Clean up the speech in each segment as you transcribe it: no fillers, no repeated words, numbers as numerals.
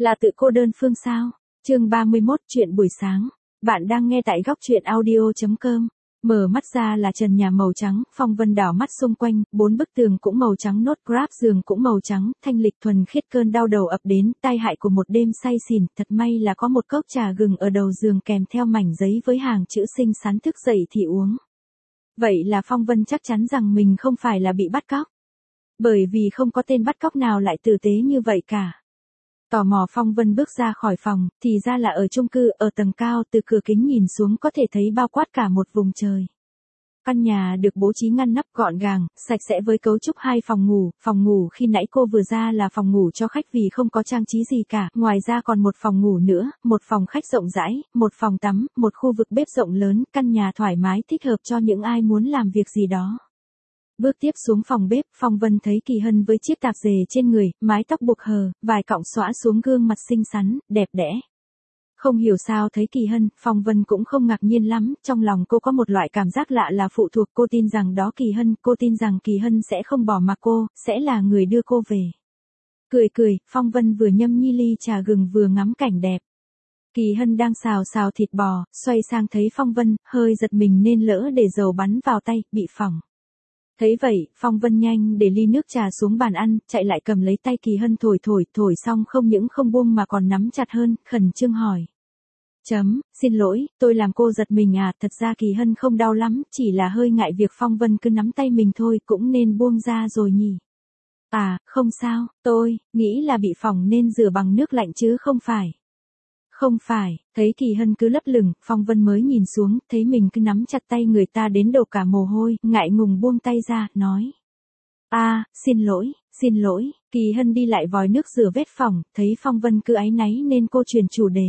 Là tự cô đơn phương sao? Chương 31 chuyện buổi sáng. Bạn đang nghe tại góc truyện audio.com. Mở mắt ra là trần nhà màu trắng, phong vân đảo mắt xung quanh, 4 bức tường cũng màu trắng, nốt grab giường cũng màu trắng, thanh lịch thuần khiết, cơn đau đầu ập đến, tai hại của một đêm say xỉn, thật may là có một cốc trà gừng ở đầu giường kèm theo mảnh giấy với hàng chữ xinh xắn, thức dậy thì uống. Vậy là phong vân chắc chắn rằng mình không phải là bị bắt cóc. Bởi vì không có tên bắt cóc nào lại tử tế như vậy cả. Tò mò phong vân bước ra khỏi phòng, thì ra là ở chung cư, ở tầng cao, từ cửa kính nhìn xuống có thể thấy bao quát cả một vùng trời. Căn nhà được bố trí ngăn nắp gọn gàng, sạch sẽ với cấu trúc 2 phòng ngủ khi nãy cô vừa ra là phòng ngủ cho khách vì không có trang trí gì cả, ngoài ra còn một phòng ngủ nữa, một phòng khách rộng rãi, một phòng tắm, một khu vực bếp rộng lớn, căn nhà thoải mái thích hợp cho những ai muốn làm việc gì đó. Bước tiếp xuống phòng bếp, Phong Vân thấy Kỳ Hân với chiếc tạp dề trên người, mái tóc buộc hờ, vài cọng xõa xuống gương mặt xinh xắn, đẹp đẽ. Không hiểu sao thấy Kỳ Hân, Phong Vân cũng không ngạc nhiên lắm, trong lòng cô có một loại cảm giác lạ là phụ thuộc, cô tin rằng đó Kỳ Hân, cô tin rằng Kỳ Hân sẽ không bỏ mặc cô, sẽ là người đưa cô về. Cười, Phong Vân vừa nhâm nhi ly trà gừng vừa ngắm cảnh đẹp. Kỳ Hân đang xào thịt bò, xoay sang thấy Phong Vân, hơi giật mình nên lỡ để dầu bắn vào tay, bị phỏng. Thấy vậy, Phong Vân nhanh để ly nước trà xuống bàn ăn, chạy lại cầm lấy tay Kỳ Hân thổi xong không những không buông mà còn nắm chặt hơn, khẩn trương hỏi. Xin lỗi, tôi làm cô giật mình à, thật ra Kỳ Hân không đau lắm, chỉ là hơi ngại việc Phong Vân cứ nắm tay mình thôi, cũng nên buông ra rồi nhỉ. À, không sao, tôi nghĩ là bị phỏng nên rửa bằng nước lạnh chứ không phải. Không phải, thấy Kỳ Hân cứ lấp lửng, Phong Vân mới nhìn xuống, thấy mình cứ nắm chặt tay người ta đến đổ cả mồ hôi, ngại ngùng buông tay ra, nói. Xin lỗi, Kỳ Hân đi lại vòi nước rửa vết phỏng, thấy Phong Vân cứ áy náy nên cô chuyển chủ đề.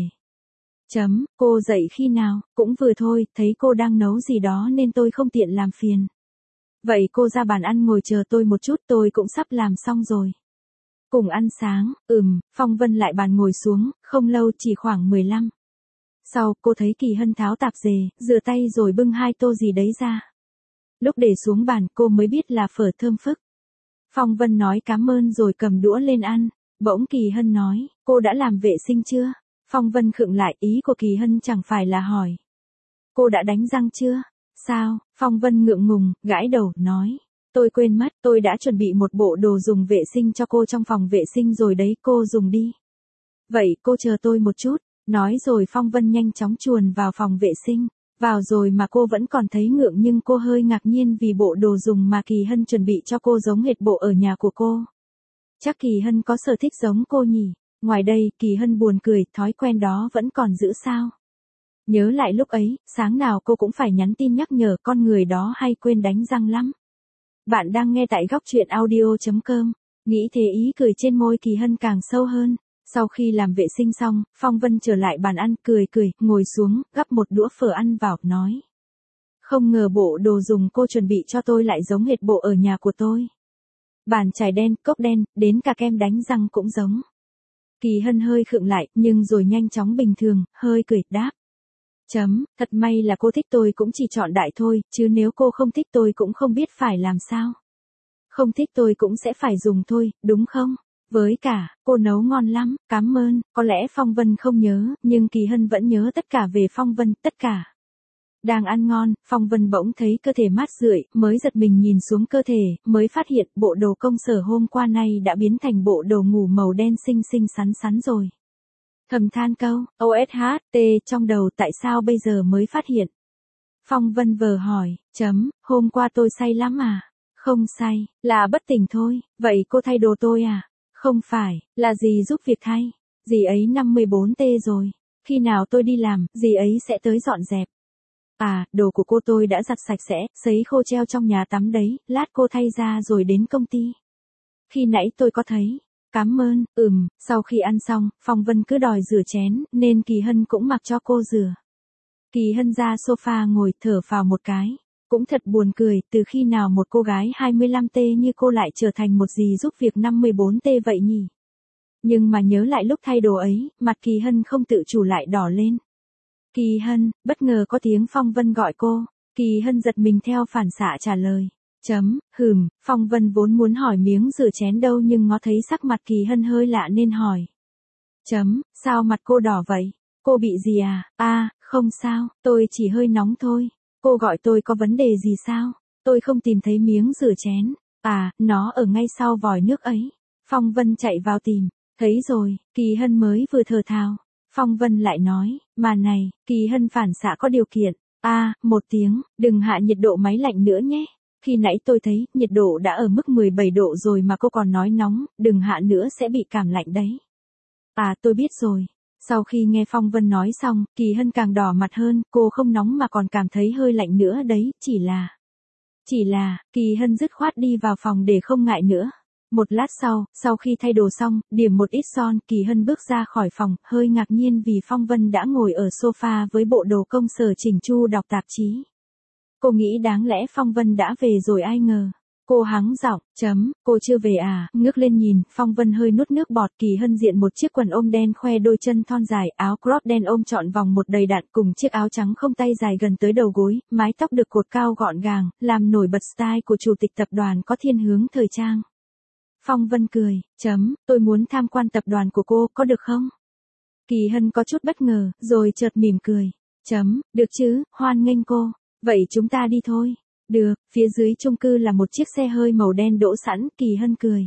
Cô dậy khi nào, cũng vừa thôi, thấy cô đang nấu gì đó nên tôi không tiện làm phiền. Vậy cô ra bàn ăn ngồi chờ tôi một chút, tôi cũng sắp làm xong rồi. Cùng ăn sáng, Phong Vân lại bàn ngồi xuống, không lâu chỉ khoảng 15. Sau, cô thấy Kỳ Hân tháo tạp dề, rửa tay rồi bưng 2 tô gì đấy ra. Lúc để xuống bàn, cô mới biết là phở thơm phức. Phong Vân nói cảm ơn rồi cầm đũa lên ăn. Bỗng Kỳ Hân nói, cô đã làm vệ sinh chưa? Phong Vân khựng lại, ý của Kỳ Hân chẳng phải là hỏi. Cô đã đánh răng chưa? Sao? Phong Vân ngượng ngùng, gãi đầu, nói. Tôi quên mất, tôi đã chuẩn bị một bộ đồ dùng vệ sinh cho cô trong phòng vệ sinh rồi đấy, cô dùng đi. Vậy cô chờ tôi một chút, nói rồi Phong Vân nhanh chóng chuồn vào phòng vệ sinh. Vào rồi mà cô vẫn còn thấy ngượng nhưng cô hơi ngạc nhiên vì bộ đồ dùng mà Kỳ Hân chuẩn bị cho cô giống hệt bộ ở nhà của cô. Chắc Kỳ Hân có sở thích giống cô nhỉ? Ngoài đây, Kỳ Hân buồn cười, thói quen đó vẫn còn giữ sao? Nhớ lại lúc ấy, sáng nào cô cũng phải nhắn tin nhắc nhở, con người đó hay quên đánh răng lắm. Bạn đang nghe tại góc truyện audio.com. Nghĩ thế ý cười trên môi Kỳ Hân càng sâu hơn. Sau khi làm vệ sinh xong, Phong Vân trở lại bàn ăn, cười, ngồi xuống, gắp một đũa phở ăn vào, nói. Không ngờ bộ đồ dùng cô chuẩn bị cho tôi lại giống hệt bộ ở nhà của tôi. Bàn chải đen, cốc đen, đến cả kem đánh răng cũng giống. Kỳ Hân hơi khựng lại, nhưng rồi nhanh chóng bình thường, hơi cười, đáp. Thật may là cô thích tôi cũng chỉ chọn đại thôi, chứ nếu cô không thích tôi cũng không biết phải làm sao. Không thích tôi cũng sẽ phải dùng thôi, đúng không? Với cả, cô nấu ngon lắm, cảm ơn. Có lẽ Phong Vân không nhớ, nhưng Kỳ Hân vẫn nhớ tất cả về Phong Vân, tất cả. Đang ăn ngon, Phong Vân bỗng thấy cơ thể mát rượi, mới giật mình nhìn xuống cơ thể, mới phát hiện bộ đồ công sở hôm qua nay đã biến thành bộ đồ ngủ màu đen xinh xắn rồi. Thầm than câu, OSHT trong đầu tại sao bây giờ mới phát hiện. Phong Vân vờ hỏi, hôm qua tôi say lắm à? Không say, là bất tỉnh thôi, vậy cô thay đồ tôi à? Không phải, là dì giúp việc thay. Dì ấy 54T rồi, khi nào tôi đi làm, dì ấy sẽ tới dọn dẹp. À, đồ của cô tôi đã giặt sạch sẽ, sấy khô treo trong nhà tắm đấy, lát cô thay ra rồi đến công ty. Khi nãy tôi có thấy. Cảm ơn, sau khi ăn xong, Phong Vân cứ đòi rửa chén, nên Kỳ Hân cũng mặc cho cô rửa. Kỳ Hân ra sofa ngồi thở phào một cái. Cũng thật buồn cười, từ khi nào một cô gái 25T như cô lại trở thành một dì giúp việc 54T vậy nhỉ? Nhưng mà nhớ lại lúc thay đồ ấy, mặt Kỳ Hân không tự chủ lại đỏ lên. Kỳ Hân, bất ngờ có tiếng Phong Vân gọi cô. Kỳ Hân giật mình theo phản xạ trả lời. Phong Vân vốn muốn hỏi miếng rửa chén đâu nhưng ngó thấy sắc mặt Kỳ Hân hơi lạ nên hỏi. Sao mặt cô đỏ vậy? Cô bị gì à? Không sao, tôi chỉ hơi nóng thôi. Cô gọi tôi có vấn đề gì sao? Tôi không tìm thấy miếng rửa chén. Nó ở ngay sau vòi nước ấy. Phong Vân chạy vào tìm. Thấy rồi, Kỳ Hân mới vừa thở thào. Phong Vân lại nói, mà này, Kỳ Hân phản xạ có điều kiện. Một tiếng, đừng hạ nhiệt độ máy lạnh nữa nhé. Khi nãy tôi thấy, nhiệt độ đã ở mức 17 độ rồi mà cô còn nói nóng, đừng hạ nữa sẽ bị cảm lạnh đấy. Tôi biết rồi. Sau khi nghe Phong Vân nói xong, Kỳ Hân càng đỏ mặt hơn, cô không nóng mà còn cảm thấy hơi lạnh nữa đấy, chỉ là, Kỳ Hân dứt khoát đi vào phòng để không ngại nữa. Một lát sau khi thay đồ xong, điểm một ít son, Kỳ Hân bước ra khỏi phòng, hơi ngạc nhiên vì Phong Vân đã ngồi ở sofa với bộ đồ công sở chỉnh chu đọc tạp chí. Cô nghĩ đáng lẽ Phong Vân đã về rồi ai ngờ. Cô hắng giọng, cô chưa về à, ngước lên nhìn, Phong Vân hơi nuốt nước bọt. Kỳ Hân diện một chiếc quần ôm đen khoe đôi chân thon dài, áo crop đen ôm trọn vòng một đầy đặn cùng chiếc áo trắng không tay dài gần tới đầu gối, mái tóc được cột cao gọn gàng, làm nổi bật style của chủ tịch tập đoàn có thiên hướng thời trang. Phong Vân cười, tôi muốn tham quan tập đoàn của cô, có được không? Kỳ Hân có chút bất ngờ, rồi chợt mỉm cười, được chứ, hoan nghênh cô, vậy chúng ta đi thôi. Được, phía dưới chung cư là một chiếc xe hơi màu đen đỗ sẵn, Kỳ Hân cười.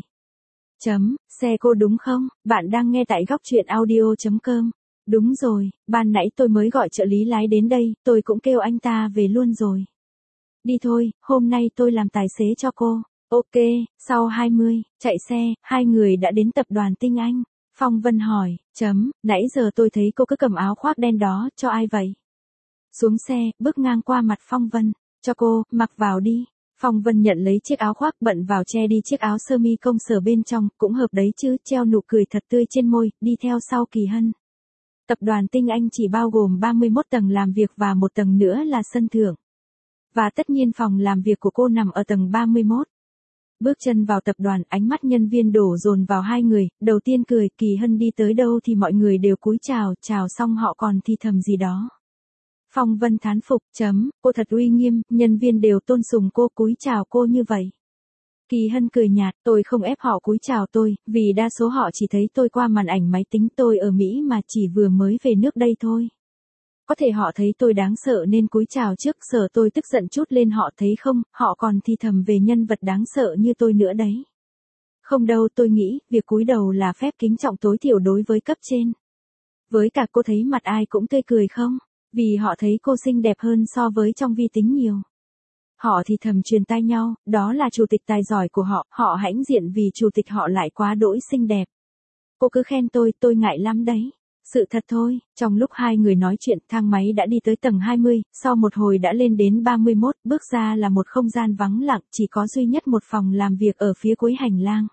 Xe cô đúng không? Bạn đang nghe tại góc truyện audio.com. Đúng rồi, ban nãy tôi mới gọi trợ lý lái đến đây, tôi cũng kêu anh ta về luôn rồi. Đi thôi, hôm nay tôi làm tài xế cho cô. Ok, sau 20, chạy xe, hai người đã đến tập đoàn Tinh Anh. Phong Vân hỏi, nãy giờ tôi thấy cô cứ cầm áo khoác đen đó, cho ai vậy? Xuống xe, bước ngang qua mặt Phong Vân. Cho cô, mặc vào đi. Phong Vân nhận lấy chiếc áo khoác bận vào che đi chiếc áo sơ mi công sở bên trong, cũng hợp đấy chứ, treo nụ cười thật tươi trên môi, đi theo sau Kỳ Hân. Tập đoàn Tinh Anh chỉ bao gồm 31 tầng làm việc và một tầng nữa là sân thượng. Và tất nhiên phòng làm việc của cô nằm ở tầng 31. Bước chân vào tập đoàn, ánh mắt nhân viên đổ dồn vào hai người, đầu tiên cười, Kỳ Hân đi tới đâu thì mọi người đều cúi chào xong họ còn thì thầm gì đó. Phong Vân thán phục, cô thật uy nghiêm, nhân viên đều tôn sùng cô, cúi chào cô như vậy. Kỳ Hân cười nhạt, tôi không ép họ cúi chào tôi, vì đa số họ chỉ thấy tôi qua màn ảnh máy tính, tôi ở Mỹ mà chỉ vừa mới về nước đây thôi. Có thể họ thấy tôi đáng sợ nên cúi chào trước, sợ tôi tức giận chút lên họ thấy không, họ còn thì thầm về nhân vật đáng sợ như tôi nữa đấy. Không đâu, tôi nghĩ, việc cúi đầu là phép kính trọng tối thiểu đối với cấp trên. Với cả cô thấy mặt ai cũng tươi cười không? Vì họ thấy cô xinh đẹp hơn so với trong vi tính nhiều. Họ thì thầm truyền tai nhau, đó là chủ tịch tài giỏi của họ, họ hãnh diện vì chủ tịch họ lại quá đỗi xinh đẹp. Cô cứ khen tôi ngại lắm đấy. Sự thật thôi, trong lúc hai người nói chuyện, thang máy đã đi tới tầng 20, sau một hồi đã lên đến 31, bước ra là một không gian vắng lặng, chỉ có duy nhất một phòng làm việc ở phía cuối hành lang.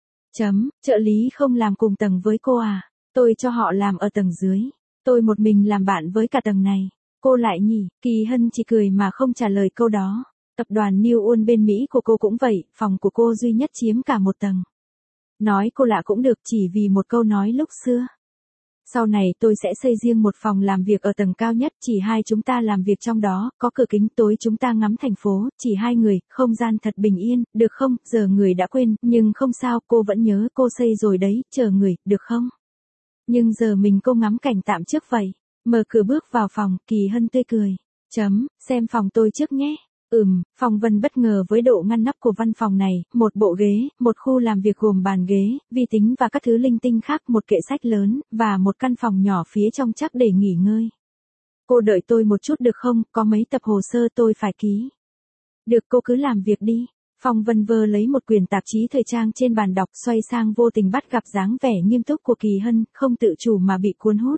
Trợ lý không làm cùng tầng với cô à? Tôi cho họ làm ở tầng dưới. Tôi một mình làm bạn với cả tầng này. Cô lại nhỉ? Kỳ Hân chỉ cười mà không trả lời câu đó. Tập đoàn New Un bên Mỹ của cô cũng vậy, phòng của cô duy nhất chiếm cả một tầng. Nói cô lạ cũng được chỉ vì một câu nói lúc xưa. Sau này tôi sẽ xây riêng một phòng làm việc ở tầng cao nhất, chỉ hai chúng ta làm việc trong đó, có cửa kính tối chúng ta ngắm thành phố, chỉ hai người, không gian thật bình yên, được không? Giờ người đã quên, nhưng không sao, cô vẫn nhớ, cô xây rồi đấy, chờ người, được không? Nhưng giờ mình cô ngắm cảnh tạm trước vậy. Mở cửa bước vào phòng, Kỳ Hân tươi cười. Xem phòng tôi trước nhé. Phong Vân bất ngờ với độ ngăn nắp của văn phòng này, một bộ ghế, một khu làm việc gồm bàn ghế, vi tính và các thứ linh tinh khác, một kệ sách lớn, và một căn phòng nhỏ phía trong chắc để nghỉ ngơi. Cô đợi tôi một chút được không, có mấy tập hồ sơ tôi phải ký. Được, cô cứ làm việc đi. Phong Vân vơ lấy một quyển tạp chí thời trang trên bàn đọc, xoay sang vô tình bắt gặp dáng vẻ nghiêm túc của Kỳ Hân, không tự chủ mà bị cuốn hút.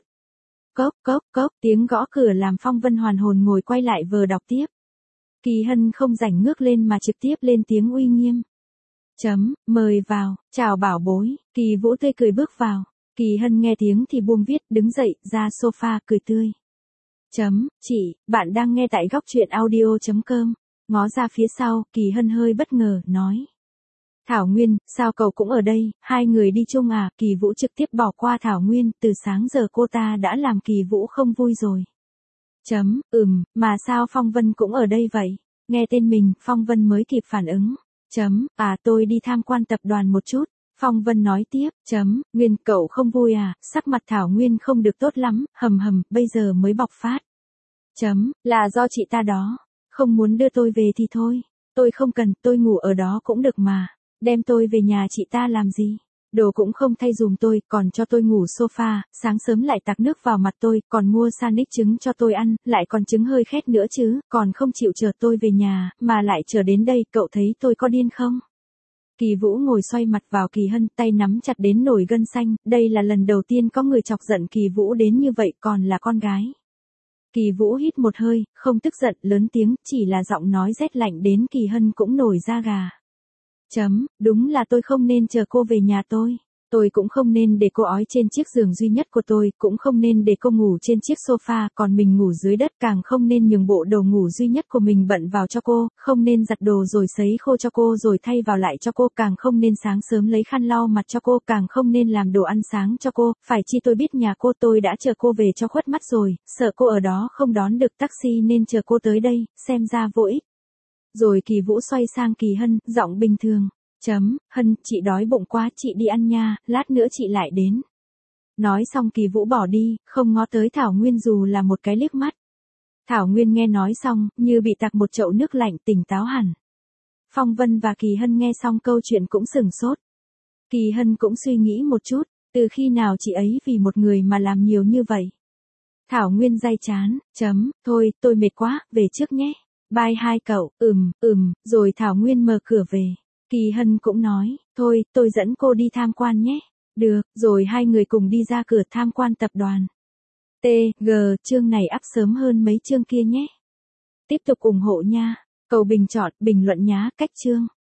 Cốc, tiếng gõ cửa làm Phong Vân hoàn hồn ngồi quay lại vờ đọc tiếp. Kỳ Hân không rảnh ngước lên mà trực tiếp lên tiếng uy nghiêm. Mời vào, chào bảo bối, Kỳ Vũ tươi cười bước vào. Kỳ Hân nghe tiếng thì buông viết, đứng dậy, ra sofa, cười tươi. Chị, bạn đang nghe tại góc truyện audio.com. Ngó ra phía sau, Kỳ Hân hơi bất ngờ, nói. Thảo Nguyên, sao cậu cũng ở đây, hai người đi chung à? Kỳ Vũ trực tiếp bỏ qua Thảo Nguyên, từ sáng giờ cô ta đã làm Kỳ Vũ không vui rồi. Mà sao Phong Vân cũng ở đây vậy? Nghe tên mình, Phong Vân mới kịp phản ứng. Tôi đi tham quan tập đoàn một chút. Phong Vân nói tiếp, Nguyên cậu không vui à, sắc mặt Thảo Nguyên không được tốt lắm, bây giờ mới bộc phát. Là do chị ta đó, không muốn đưa tôi về thì thôi, tôi không cần, tôi ngủ ở đó cũng được mà, đem tôi về nhà chị ta làm gì? Đồ cũng không thay dùm tôi, còn cho tôi ngủ sofa, sáng sớm lại tạt nước vào mặt tôi, còn mua sandwich trứng cho tôi ăn, lại còn trứng hơi khét nữa chứ, còn không chịu chờ tôi về nhà, mà lại chờ đến đây, cậu thấy tôi có điên không? Kỳ Vũ ngồi xoay mặt vào Kỳ Hân, tay nắm chặt đến nổi gân xanh, đây là lần đầu tiên có người chọc giận Kỳ Vũ đến như vậy, còn là con gái. Kỳ Vũ hít một hơi, không tức giận, lớn tiếng, chỉ là giọng nói rét lạnh đến Kỳ Hân cũng nổi da gà. Đúng là tôi không nên chờ cô về nhà tôi cũng không nên để cô ói trên chiếc giường duy nhất của tôi, cũng không nên để cô ngủ trên chiếc sofa, còn mình ngủ dưới đất, càng không nên nhường bộ đồ ngủ duy nhất của mình bận vào cho cô, không nên giặt đồ rồi sấy khô cho cô rồi thay vào lại cho cô, càng không nên sáng sớm lấy khăn lau mặt cho cô, càng không nên làm đồ ăn sáng cho cô, phải chi tôi biết nhà cô, tôi đã chờ cô về cho khuất mắt rồi, sợ cô ở đó không đón được taxi nên chờ cô tới đây, xem ra vô ích. Rồi Kỳ Vũ xoay sang Kỳ Hân, giọng bình thường. Hân, chị đói bụng quá, chị đi ăn nha, lát nữa chị lại đến. Nói xong Kỳ Vũ bỏ đi, không ngó tới Thảo Nguyên dù là một cái liếc mắt. Thảo Nguyên nghe nói xong, như bị tạt một chậu nước lạnh, tỉnh táo hẳn. Phong Vân và Kỳ Hân nghe xong câu chuyện cũng sửng sốt. Kỳ Hân cũng suy nghĩ một chút, từ khi nào chị ấy vì một người mà làm nhiều như vậy. Thảo Nguyên day chán, thôi, tôi mệt quá, về trước nhé. Bye hai cậu, rồi Thảo Nguyên mở cửa về. Kỳ Hân cũng nói, thôi, tôi dẫn cô đi tham quan nhé. Được, rồi hai người cùng đi ra cửa tham quan tập đoàn. Chương này up sớm hơn mấy chương kia nhé. Tiếp tục ủng hộ nha. Cầu bình chọn, bình luận nhá, cách chương.